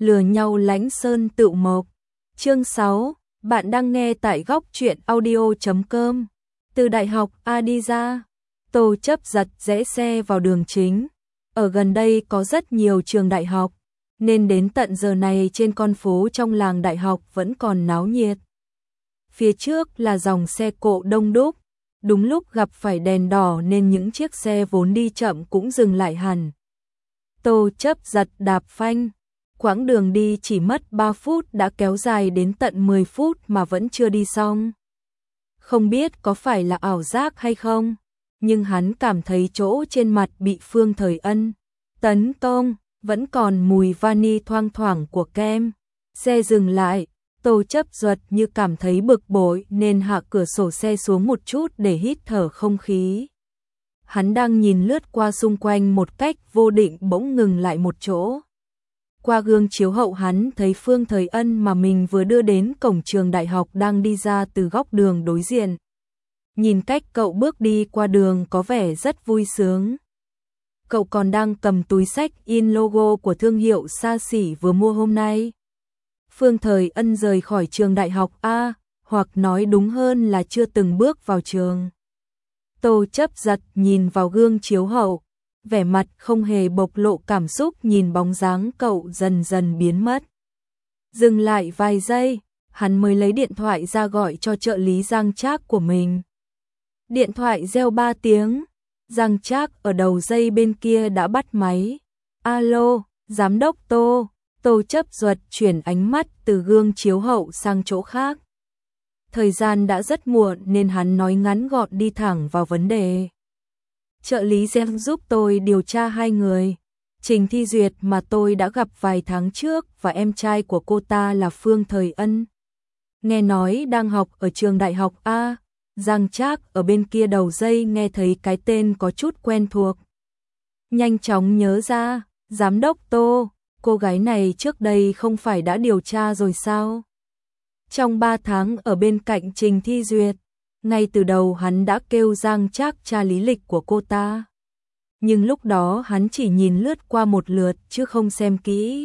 lừa nhau Lãnh Sơn Tựu Mộc. Chương 6, bạn đang nghe tại góc truyện audio.com. Từ đại học A đi ra, Tô Chấp Giật rẽ xe vào đường chính. Ở gần đây có rất nhiều trường đại học, nên đến tận giờ này trên con phố trong làng đại học vẫn còn náo nhiệt. Phía trước là dòng xe cộ đông đúc, đúng lúc gặp phải đèn đỏ nên những chiếc xe vốn đi chậm cũng dừng lại hẳn. Tô Chấp Giật đạp phanh, quãng đường đi chỉ mất 3 phút đã kéo dài đến tận 10 phút mà vẫn chưa đi xong. Không biết có phải là ảo giác hay không, nhưng hắn cảm thấy chỗ trên mặt bị Phương Thời Ân tấn công, vẫn còn mùi vani thoang thoảng của kem. Xe dừng lại, Tô Chấp Giật như cảm thấy bực bội nên hạ cửa sổ xe xuống một chút để hít thở không khí. Hắn đang nhìn lướt qua xung quanh một cách vô định bỗng ngừng lại một chỗ. Qua gương chiếu hậu hắn thấy Phương Thời Ân mà mình vừa đưa đến cổng trường đại học đang đi ra từ góc đường đối diện. Nhìn cách cậu bước đi qua đường có vẻ rất vui sướng. Cậu còn đang cầm túi xách in logo của thương hiệu xa xỉ vừa mua hôm nay. Phương Thời Ân rời khỏi trường đại học A, hoặc nói đúng hơn là chưa từng bước vào trường. Tô Chấp Giật nhìn vào gương chiếu hậu, vẻ mặt không hề bộc lộ cảm xúc nhìn bóng dáng cậu dần dần biến mất. Dừng lại vài giây, hắn mới lấy điện thoại ra gọi cho trợ lý Giang Trác của mình. Điện thoại reo 3 tiếng, Giang Trác ở đầu dây bên kia đã bắt máy. Alo, giám đốc Tô. Tô Chấp Giật chuyển ánh mắt từ gương chiếu hậu sang chỗ khác. Thời gian đã rất muộn nên hắn nói ngắn gọn đi thẳng vào vấn đề. Trợ lý Giang giúp tôi điều tra 2 người. Trình Thi Duyệt mà tôi đã gặp vài tháng trước và em trai của cô ta là Phương Thời Ân. Nghe nói đang học ở trường đại học A. Giang Trác ở bên kia đầu dây nghe thấy cái tên có chút quen thuộc. Nhanh chóng nhớ ra, giám đốc Tô, cô gái này trước đây không phải đã điều tra rồi sao? Trong 3 tháng ở bên cạnh Trình Thi Duyệt, ngay từ đầu hắn đã kêu Giang Trác tra lý lịch của cô ta. Nhưng lúc đó hắn chỉ nhìn lướt qua một lượt chứ không xem kỹ.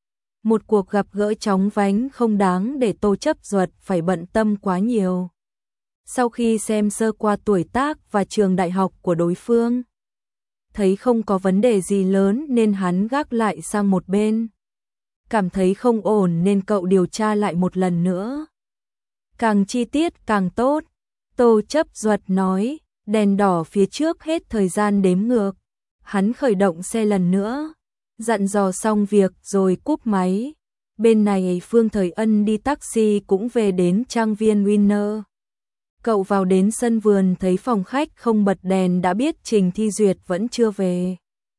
Một cuộc gặp gỡ chóng vánh không đáng để Tô Chấp Giật phải bận tâm quá nhiều. Sau khi xem sơ qua tuổi tác và trường đại học của đối phương, thấy không có vấn đề gì lớn nên hắn gác lại sang một bên. Cảm thấy không ổn nên cậu điều tra lại một lần nữa. Càng chi tiết càng tốt, Tô Chấp Giật nói, đèn đỏ phía trước hết thời gian đếm ngược. Hắn khởi động xe lần nữa, dặn dò xong việc rồi cúp máy. Bên này Phương Thời Ân đi taxi cũng về đến trang viên Winner. Cậu vào đến sân vườn thấy phòng khách không bật đèn đã biết Trình Thi Duyệt vẫn chưa về.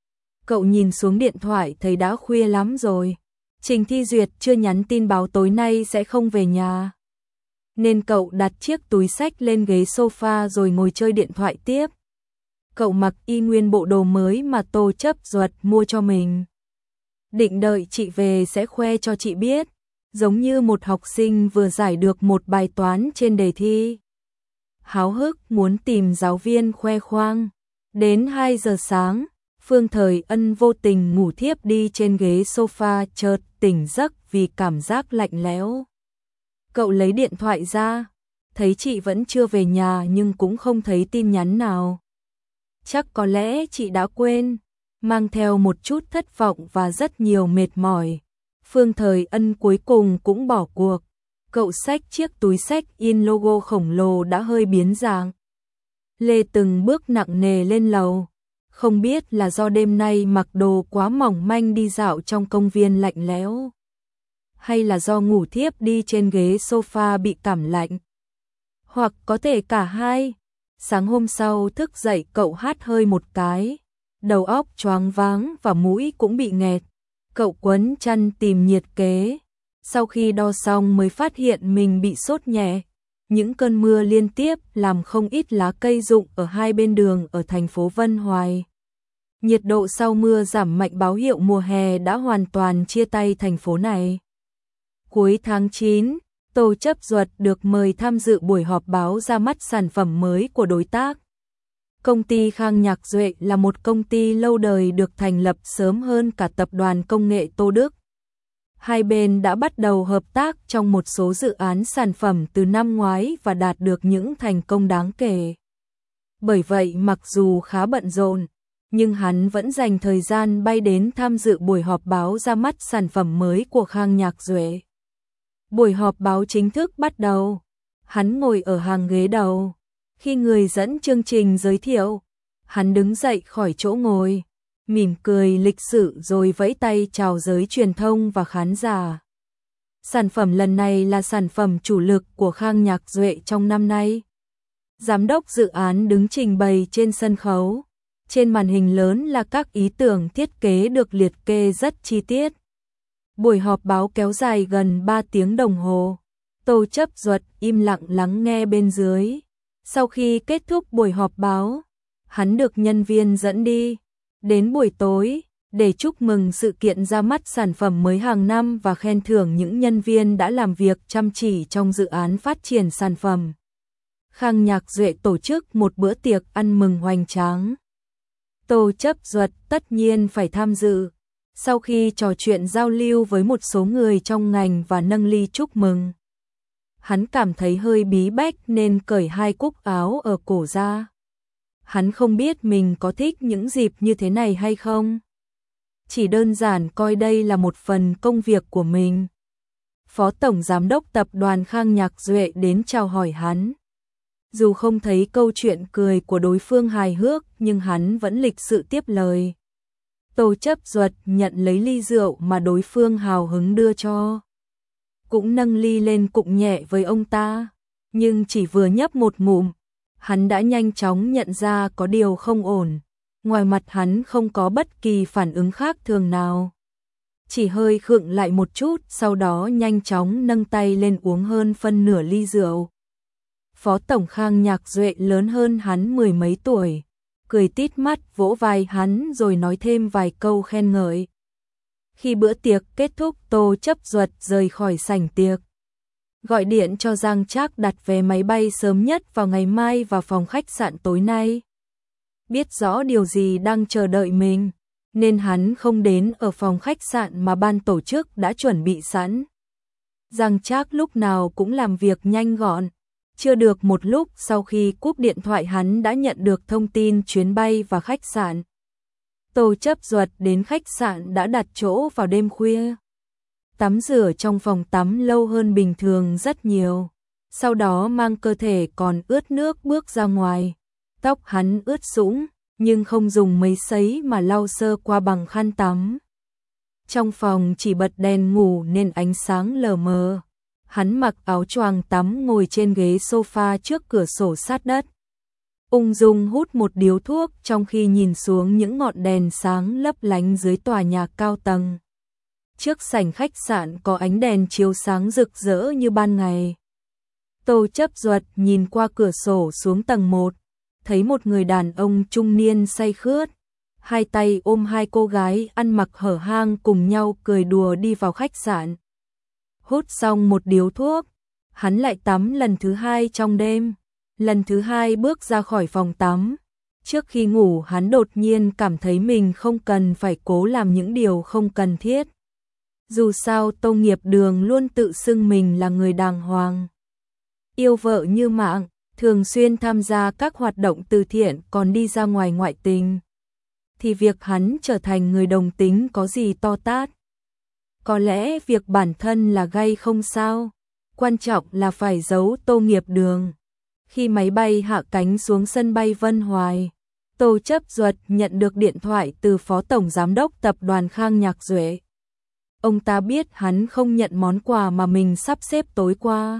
Cậu nhìn xuống điện thoại thấy đã khuya lắm rồi. Trình Thi Duyệt chưa nhắn tin báo tối nay sẽ không về nhà. Nên cậu đặt chiếc túi xách lên ghế sofa rồi ngồi chơi điện thoại tiếp. Cậu mặc y nguyên bộ đồ mới mà Tô Chấp Giật mua cho mình. Định đợi chị về sẽ khoe cho chị biết, giống như một học sinh vừa giải được một bài toán trên đề thi. Háo hức muốn tìm giáo viên khoe khoang. Đến 2 giờ sáng, Phương Thời Ân vô tình ngủ thiếp đi trên ghế sofa chợt tỉnh giấc vì cảm giác lạnh lẽo. Cậu lấy điện thoại ra, thấy chị vẫn chưa về nhà nhưng cũng không thấy tin nhắn nào. Chắc có lẽ chị đã quên, mang theo một chút thất vọng và rất nhiều mệt mỏi. Phương Thời Ân cuối cùng cũng bỏ cuộc. Cậu xách chiếc túi xách in logo khổng lồ đã hơi biến dạng. Lê từng bước nặng nề lên lầu. Không biết là do đêm nay mặc đồ quá mỏng manh đi dạo trong công viên lạnh lẽo, hay là do ngủ thiếp đi trên ghế sofa bị cảm lạnh, hoặc có thể cả hai. Sáng hôm sau thức dậy cậu hắt hơi một cái, đầu óc choáng váng và mũi cũng bị nghẹt. Cậu quấn chăn tìm nhiệt kế. Sau khi đo xong mới phát hiện mình bị sốt nhẹ. Những cơn mưa liên tiếp làm không ít lá cây rụng ở hai bên đường ở thành phố Vân Hoài. Nhiệt độ sau mưa giảm mạnh báo hiệu mùa hè đã hoàn toàn chia tay thành phố này. Cuối tháng 9, Tô Chấp Giật được mời tham dự buổi họp báo ra mắt sản phẩm mới của đối tác. Công ty Khang Nhạc Duệ là một công ty lâu đời được thành lập sớm hơn cả tập đoàn công nghệ Tô Đức. Hai bên đã bắt đầu hợp tác trong một số dự án sản phẩm từ năm ngoái và đạt được những thành công đáng kể. Bởi vậy mặc dù khá bận rộn, nhưng hắn vẫn dành thời gian bay đến tham dự buổi họp báo ra mắt sản phẩm mới của Khang Nhạc Duệ. Buổi họp báo chính thức bắt đầu. Hắn ngồi ở hàng ghế đầu. Khi người dẫn chương trình giới thiệu, hắn đứng dậy khỏi chỗ ngồi, mỉm cười lịch sự rồi vẫy tay chào giới truyền thông và khán giả. Sản phẩm lần này là sản phẩm chủ lực của Khang Nhạc Duệ trong năm nay. Giám đốc dự án đứng trình bày trên sân khấu. Trên màn hình lớn là các ý tưởng thiết kế được liệt kê rất chi tiết. Buổi họp báo kéo dài gần 3 tiếng đồng hồ. Tô Chấp Duật im lặng lắng nghe bên dưới. Sau khi kết thúc buổi họp báo, hắn được nhân viên dẫn đi. Đến buổi tối, để chúc mừng sự kiện ra mắt sản phẩm mới hàng năm và khen thưởng những nhân viên đã làm việc chăm chỉ trong dự án phát triển sản phẩm. Khang Nhạc Duệ tổ chức một bữa tiệc ăn mừng hoành tráng. Tô Chấp Duật tất nhiên phải tham dự. Sau khi trò chuyện giao lưu với một số người trong ngành và nâng ly chúc mừng, hắn cảm thấy hơi bí bách nên cởi hai cúc áo ở cổ ra. Hắn không biết mình có thích những dịp như thế này hay không. Chỉ đơn giản coi đây là một phần công việc của mình. Phó Tổng Giám đốc Tập đoàn Khang Nhạc Duệ đến chào hỏi hắn. Dù không thấy câu chuyện cười của đối phương hài hước nhưng hắn vẫn lịch sự tiếp lời. Tô Chấp Duật nhận lấy ly rượu mà đối phương hào hứng đưa cho. Cũng nâng ly lên cụng nhẹ với ông ta. Nhưng chỉ vừa nhấp một ngụm, hắn đã nhanh chóng nhận ra có điều không ổn. Ngoài mặt hắn không có bất kỳ phản ứng khác thường nào. Chỉ hơi khựng lại một chút, sau đó nhanh chóng nâng tay lên uống hơn phân nửa ly rượu. Phó Tổng Khang Nhạc Duệ lớn hơn hắn mười mấy tuổi, cười tít mắt vỗ vai hắn rồi nói thêm vài câu khen ngợi. Khi bữa tiệc kết thúc, Tô Chấp Duật rời khỏi sảnh tiệc. Gọi điện cho Giang Trác đặt vé máy bay sớm nhất vào ngày mai vào phòng khách sạn tối nay. Biết rõ điều gì đang chờ đợi mình, nên hắn không đến ở phòng khách sạn mà ban tổ chức đã chuẩn bị sẵn. Giang Trác lúc nào cũng làm việc nhanh gọn. Chưa được một lúc sau khi cúp điện thoại hắn đã nhận được thông tin chuyến bay và khách sạn. Tô Chấp Duật đến khách sạn đã đặt chỗ vào đêm khuya. Tắm rửa trong phòng tắm lâu hơn bình thường rất nhiều. Sau đó mang cơ thể còn ướt nước bước ra ngoài. Tóc hắn ướt sũng, nhưng không dùng máy sấy mà lau sơ qua bằng khăn tắm. Trong phòng chỉ bật đèn ngủ nên ánh sáng lờ mờ. Hắn mặc áo choàng tắm ngồi trên ghế sofa trước cửa sổ sát đất. Ung dung hút một điếu thuốc trong khi nhìn xuống những ngọn đèn sáng lấp lánh dưới tòa nhà cao tầng. Trước sảnh khách sạn có ánh đèn chiếu sáng rực rỡ như ban ngày. Tô Chấp Duật nhìn qua cửa sổ xuống tầng 1, thấy một người đàn ông trung niên say khướt, hai tay ôm hai cô gái ăn mặc hở hang cùng nhau cười đùa đi vào khách sạn. Hút xong một điếu thuốc, hắn lại tắm lần thứ hai trong đêm. Lần thứ hai bước ra khỏi phòng tắm. Trước khi ngủ hắn đột nhiên cảm thấy mình không cần phải cố làm những điều không cần thiết. Dù sao Tô Nghiệp Đường luôn tự xưng mình là người đàng hoàng, yêu vợ như mạng, thường xuyên tham gia các hoạt động từ thiện còn đi ra ngoài ngoại tình. Thì việc hắn trở thành người đồng tính có gì to tát. Có lẽ việc bản thân là gay không sao, quan trọng là phải giấu Tô Nghiệp Đường. Khi máy bay hạ cánh xuống sân bay Vân Hoài, Tô Chấp Duật nhận được điện thoại từ Phó Tổng Giám đốc Tập đoàn Khang Nhạc Duệ. Ông ta biết hắn không nhận món quà mà mình sắp xếp tối qua.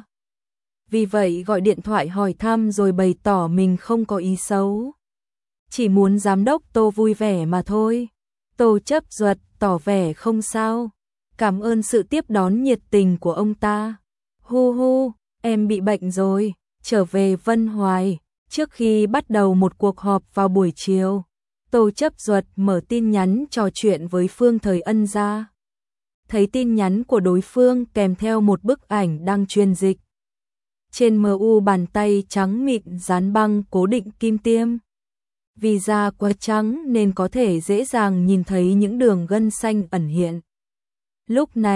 Vì vậy gọi điện thoại hỏi thăm rồi bày tỏ mình không có ý xấu. Chỉ muốn Giám đốc Tô vui vẻ mà thôi. Tô Chấp Duật tỏ vẻ không sao. Cảm ơn sự tiếp đón nhiệt tình của ông ta. Hu hu, em bị bệnh rồi. Trở về Vân Hoài, trước khi bắt đầu một cuộc họp vào buổi chiều, Tô Chấp Duật mở tin nhắn trò chuyện với Phương Thời Ân ra. Thấy tin nhắn của đối phương kèm theo một bức ảnh đang truyền dịch. Trên MU bàn tay trắng mịn dán băng cố định kim tiêm. Vì da quá trắng nên có thể dễ dàng nhìn thấy những đường gân xanh ẩn hiện. Lúc này,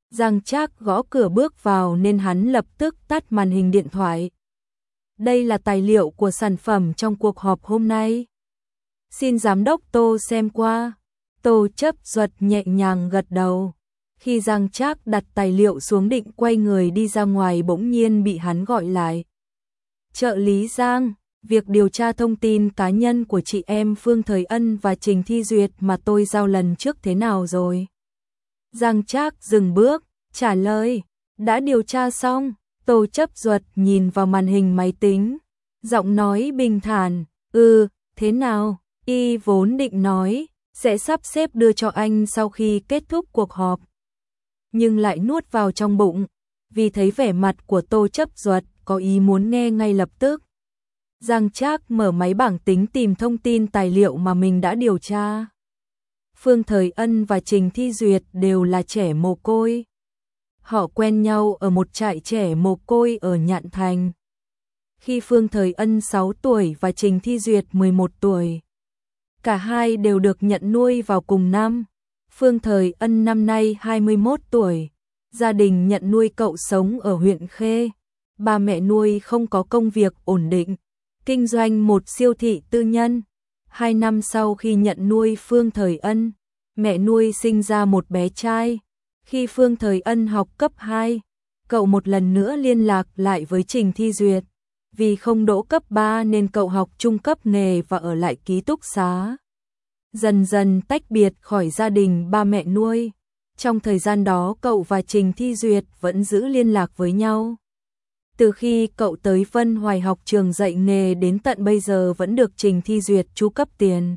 Giang Trác gõ cửa bước vào nên hắn lập tức tắt màn hình điện thoại. Đây là tài liệu của sản phẩm trong cuộc họp hôm nay. Xin giám đốc Tô xem qua. Tô Chấp Duật nhẹ nhàng gật đầu. Khi Giang Trác đặt tài liệu xuống định quay người đi ra ngoài bỗng nhiên bị hắn gọi lại. Trợ lý Giang, việc điều tra thông tin cá nhân của chị em Phương Thời Ân và Trình Thi Duyệt mà tôi giao lần trước thế nào rồi? Giang Trác dừng bước, trả lời, đã điều tra xong. Tô Chấp Duật nhìn vào màn hình máy tính, giọng nói bình thản, thế nào? Y vốn định nói, sẽ sắp xếp đưa cho anh sau khi kết thúc cuộc họp. Nhưng lại nuốt vào trong bụng, vì thấy vẻ mặt của Tô Chấp Duật có ý muốn nghe ngay lập tức. Giang Trác mở máy bảng tính tìm thông tin tài liệu mà mình đã điều tra. Phương Thời Ân và Trình Thi Duyệt đều là trẻ mồ côi. Họ quen nhau ở một trại trẻ mồ côi ở Nhạn Thành. Khi Phương Thời Ân 6 tuổi và Trình Thi Duyệt 11 tuổi. Cả hai đều được nhận nuôi vào cùng năm. Phương Thời Ân năm nay 21 tuổi. Gia đình nhận nuôi cậu sống ở huyện Khê. Ba mẹ nuôi không có công việc ổn định, kinh doanh một siêu thị tư nhân. 2 năm sau khi nhận nuôi Phương Thời Ân, mẹ nuôi sinh ra một bé trai. Khi Phương Thời Ân học cấp 2, cậu một lần nữa liên lạc lại với Trình Thi Duyệt. Vì không đỗ cấp 3 nên cậu học trung cấp nghề và ở lại ký túc xá. Dần dần tách biệt khỏi gia đình ba mẹ nuôi. Trong thời gian đó cậu và Trình Thi Duyệt vẫn giữ liên lạc với nhau. Từ khi cậu tới Vân Hoài học trường dạy nghề đến tận bây giờ vẫn được Trình Thi Duyệt chu cấp tiền.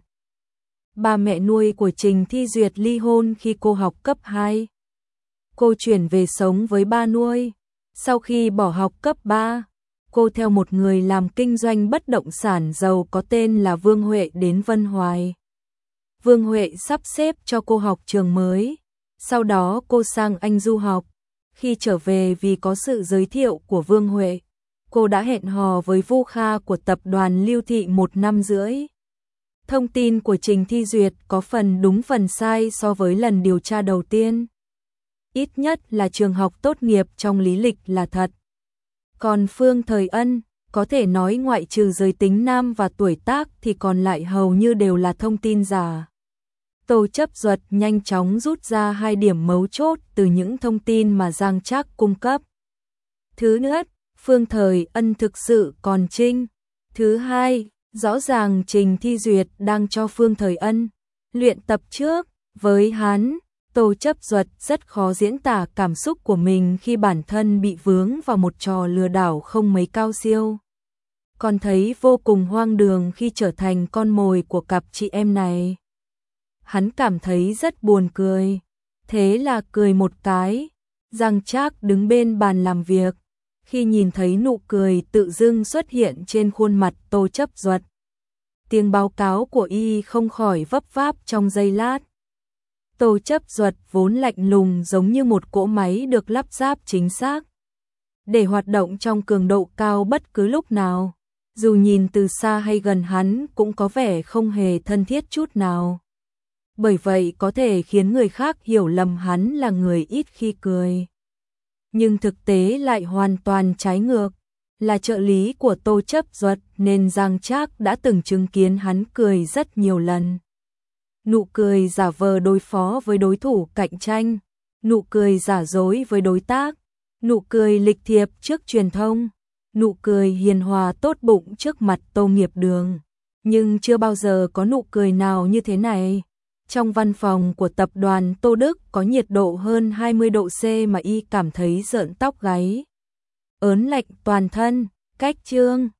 Ba mẹ nuôi của Trình Thi Duyệt ly hôn khi cô học cấp 2. Cô chuyển về sống với ba nuôi. Sau khi bỏ học cấp 3, cô theo một người làm kinh doanh bất động sản giàu có tên là Vương Huệ đến Vân Hoài. Vương Huệ sắp xếp cho cô học trường mới. Sau đó cô sang Anh du học. Khi trở về vì có sự giới thiệu của Vương Huệ, cô đã hẹn hò với Vu Kha của tập đoàn Lưu Thị 1 năm rưỡi. Thông tin của Trình Thi Duyệt có phần đúng phần sai so với lần điều tra đầu tiên. Ít nhất là trường học tốt nghiệp trong lý lịch là thật. Còn Phương Thời Ân, có thể nói ngoại trừ giới tính nam và tuổi tác thì còn lại hầu như đều là thông tin giả. Tô Chấp Duật nhanh chóng rút ra 2 điểm mấu chốt từ những thông tin mà Giang Trác cung cấp. Thứ nhất, Phương Thời Ân thực sự còn trinh. Thứ hai, rõ ràng Trình Thi Duyệt đang cho Phương Thời Ân luyện tập trước. Với hắn, Tô Chấp Duật rất khó diễn tả cảm xúc của mình khi bản thân bị vướng vào một trò lừa đảo không mấy cao siêu. Còn thấy vô cùng hoang đường khi trở thành con mồi của cặp chị em này. Hắn cảm thấy rất buồn cười. Thế là cười một cái. Giang Trác đứng bên bàn làm việc. Khi nhìn thấy nụ cười tự dưng xuất hiện trên khuôn mặt Tô Chấp Duật, tiếng báo cáo của y không khỏi vấp váp trong giây lát. Tô Chấp Duật vốn lạnh lùng giống như một cỗ máy được lắp ráp chính xác để hoạt động trong cường độ cao bất cứ lúc nào. Dù nhìn từ xa hay gần hắn cũng có vẻ không hề thân thiết chút nào. Bởi vậy có thể khiến người khác hiểu lầm hắn là người ít khi cười. Nhưng thực tế lại hoàn toàn trái ngược. Là trợ lý của Tô Chấp Duật nên Giang Trác đã từng chứng kiến hắn cười rất nhiều lần. Nụ cười giả vờ đối phó với đối thủ cạnh tranh, nụ cười giả dối với đối tác, nụ cười lịch thiệp trước truyền thông, nụ cười hiền hòa tốt bụng trước mặt Tô Nghiệp Đường. Nhưng chưa bao giờ có nụ cười nào như thế này. Trong văn phòng của tập đoàn Tô Đức có nhiệt độ hơn 20 độ C mà y cảm thấy rợn tóc gáy. Ớn lạnh toàn thân, cách chương.